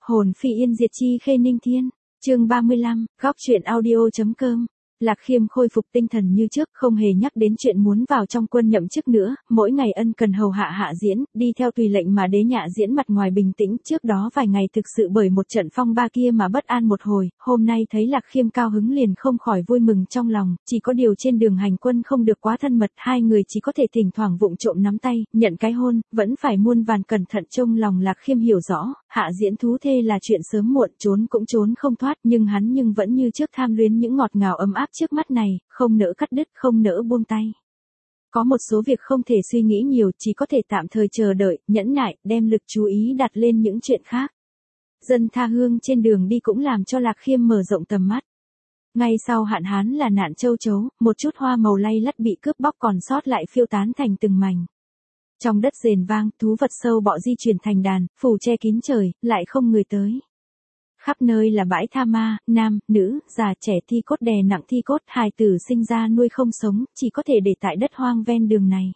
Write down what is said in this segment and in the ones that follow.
Hồn phi yên diệt chi khê ninh thiên. Chương 35, góc truyện audio.com. Lạc Khiêm khôi phục tinh thần như trước, không hề nhắc đến chuyện muốn vào trong quân nhậm chức nữa, mỗi ngày ân cần hầu hạ Hạ Diễn, đi theo tùy lệnh mà Đế Nhạ Diễn mặt ngoài bình tĩnh, trước đó vài ngày thực sự bởi một trận phong ba kia mà bất an một hồi, hôm nay thấy Lạc Khiêm cao hứng liền không khỏi vui mừng trong lòng, chỉ có điều trên đường hành quân không được quá thân mật, hai người chỉ có thể thỉnh thoảng vụng trộm nắm tay, nhận cái hôn, vẫn phải muôn vàn cẩn thận. Trong lòng Lạc Khiêm hiểu rõ, Hạ Diễn thú thê là chuyện sớm muộn, trốn cũng trốn không thoát, nhưng hắn vẫn như trước tham luyến những ngọt ngào ấm áp trước mắt này, không nỡ cắt đứt, không nỡ buông tay. Có một số việc không thể suy nghĩ nhiều, chỉ có thể tạm thời chờ đợi, nhẫn nại, đem lực chú ý đặt lên những chuyện khác. Dân tha hương trên đường đi cũng làm cho Lạc Khiêm mở rộng tầm mắt. Ngay sau hạn hán là nạn châu chấu, một chút hoa màu lay lắt bị cướp bóc còn sót lại phiêu tán thành từng mảnh. Trong đất rền vang, thú vật sâu bọ di chuyển thành đàn, phủ che kín trời, lại không người tới. Khắp nơi là bãi tha ma, nam, nữ, già trẻ thi cốt đè nặng thi cốt, hài tử sinh ra nuôi không sống, chỉ có thể để tại đất hoang ven đường này.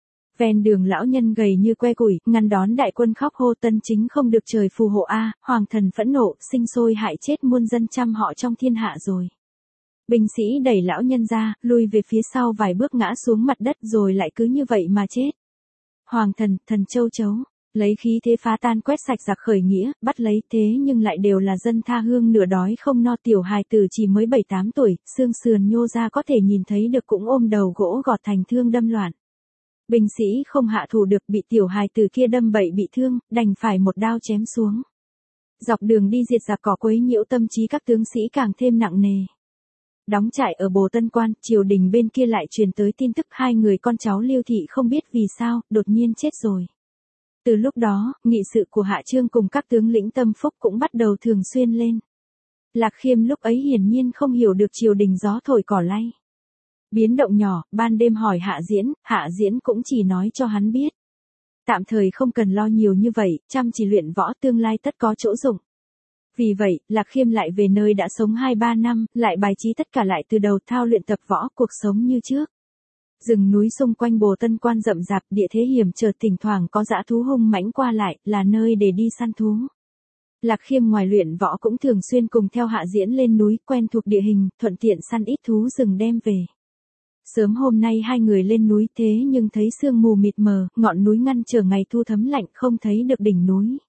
Ven đường lão nhân gầy như que củi, ngăn đón đại quân khóc hô Tân Chính không được trời phù hộ a, hoàng thần phẫn nộ, sinh sôi hại chết muôn dân trăm họ trong thiên hạ rồi. Binh sĩ đẩy lão nhân ra, lui về phía sau vài bước ngã xuống mặt đất rồi lại cứ như vậy mà chết. Hoàng thần, thần châu chấu. Lấy khí thế phá tan quét sạch giặc khởi nghĩa, bắt lấy thế nhưng lại đều là dân tha hương nửa đói không no, tiểu hài tử chỉ mới 7-8 tuổi, xương sườn nhô ra có thể nhìn thấy được cũng ôm đầu gỗ gọt thành thương đâm loạn. Binh sĩ không hạ thủ được, bị tiểu hài tử kia đâm bậy bị thương, đành phải một đao chém xuống. Dọc đường đi diệt giặc cỏ quấy nhiễu tâm trí các tướng sĩ càng thêm nặng nề. Đóng trại ở Bồ Tân Quan, triều đình bên kia lại truyền tới tin tức hai người con cháu Liêu thị không biết vì sao, đột nhiên chết rồi. Từ lúc đó, nghị sự của Hạ Trương cùng các tướng lĩnh tâm phúc cũng bắt đầu thường xuyên lên. Lạc Khiêm lúc ấy hiển nhiên không hiểu được triều đình gió thổi cỏ lay. Biến động nhỏ, ban đêm hỏi Hạ Diễn cũng chỉ nói cho hắn biết. Tạm thời không cần lo nhiều như vậy, chăm chỉ luyện võ tương lai tất có chỗ dụng. Vì vậy, Lạc Khiêm lại về nơi đã sống 2-3 năm, lại bài trí tất cả lại từ đầu, thao luyện tập võ, cuộc sống như trước. Rừng núi xung quanh Bồ Tân Quan rậm rạp, địa thế hiểm trở, thỉnh thoảng có dã thú hung mãnh qua lại, là nơi để đi săn thú. Lạc Khiêm ngoài luyện võ cũng thường xuyên cùng theo Hạ Diễn lên núi, quen thuộc địa hình, thuận tiện săn ít thú rừng đem về. Sớm hôm nay hai người lên núi thế nhưng thấy sương mù mịt mờ, ngọn núi ngăn trở ngày thu thấm lạnh, không thấy được đỉnh núi.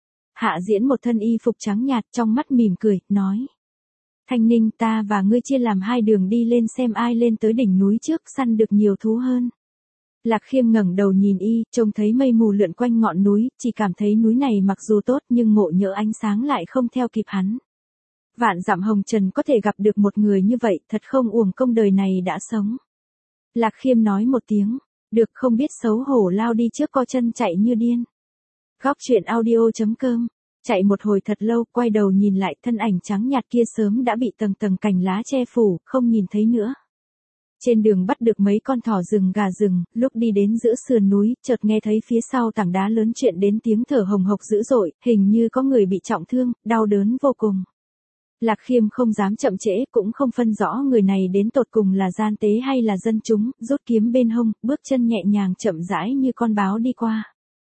Hạ Diễn một thân y phục trắng nhạt, trong mắt mỉm cười, nói. Thanh Ninh, ta và ngươi chia làm hai đường đi lên xem ai lên tới đỉnh núi trước, săn được nhiều thú hơn. Lạc Khiêm ngẩng đầu nhìn y, trông thấy mây mù lượn quanh ngọn núi, chỉ cảm thấy núi này mặc dù tốt nhưng ngộ nhỡ ánh sáng lại không theo kịp hắn. Vạn dặm hồng trần có thể gặp được một người như vậy, thật không uổng công đời này đã sống. Lạc Khiêm nói một tiếng, được, không biết xấu hổ lao đi trước, co chân chạy như điên. Góc truyện audio.com. Chạy một hồi thật lâu, quay đầu nhìn lại, thân ảnh trắng nhạt kia sớm đã bị tầng tầng cành lá che phủ, không nhìn thấy nữa. Trên đường bắt được mấy con thỏ rừng gà rừng, lúc đi đến giữa sườn núi, chợt nghe thấy phía sau tảng đá lớn chuyện đến tiếng thở hồng hộc dữ dội, hình như có người bị trọng thương, đau đớn vô cùng. Lạc Khiêm không dám chậm trễ, cũng không phân rõ người này đến tột cùng là gian tế hay là dân chúng, rút kiếm bên hông, bước chân nhẹ nhàng chậm rãi như con báo đi qua.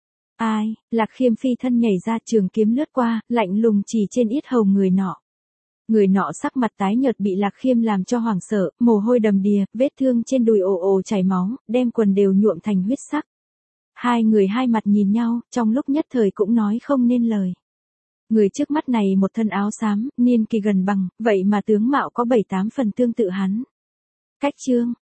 Ai, Lạc Khiêm phi thân nhảy ra, trường kiếm lướt qua, lạnh lùng chỉ trên yết hầu người nọ. Người nọ sắc mặt tái nhợt bị Lạc Khiêm làm cho hoảng sợ, mồ hôi đầm đìa, vết thương trên đùi ồ ồ chảy máu, đem quần đều nhuộm thành huyết sắc. Hai người hai mặt nhìn nhau, trong lúc nhất thời cũng nói không nên lời. Người trước mắt này một thân áo xám, niên kỳ gần bằng, vậy mà tướng mạo có 7-8 phần tương tự hắn. Cách Trương,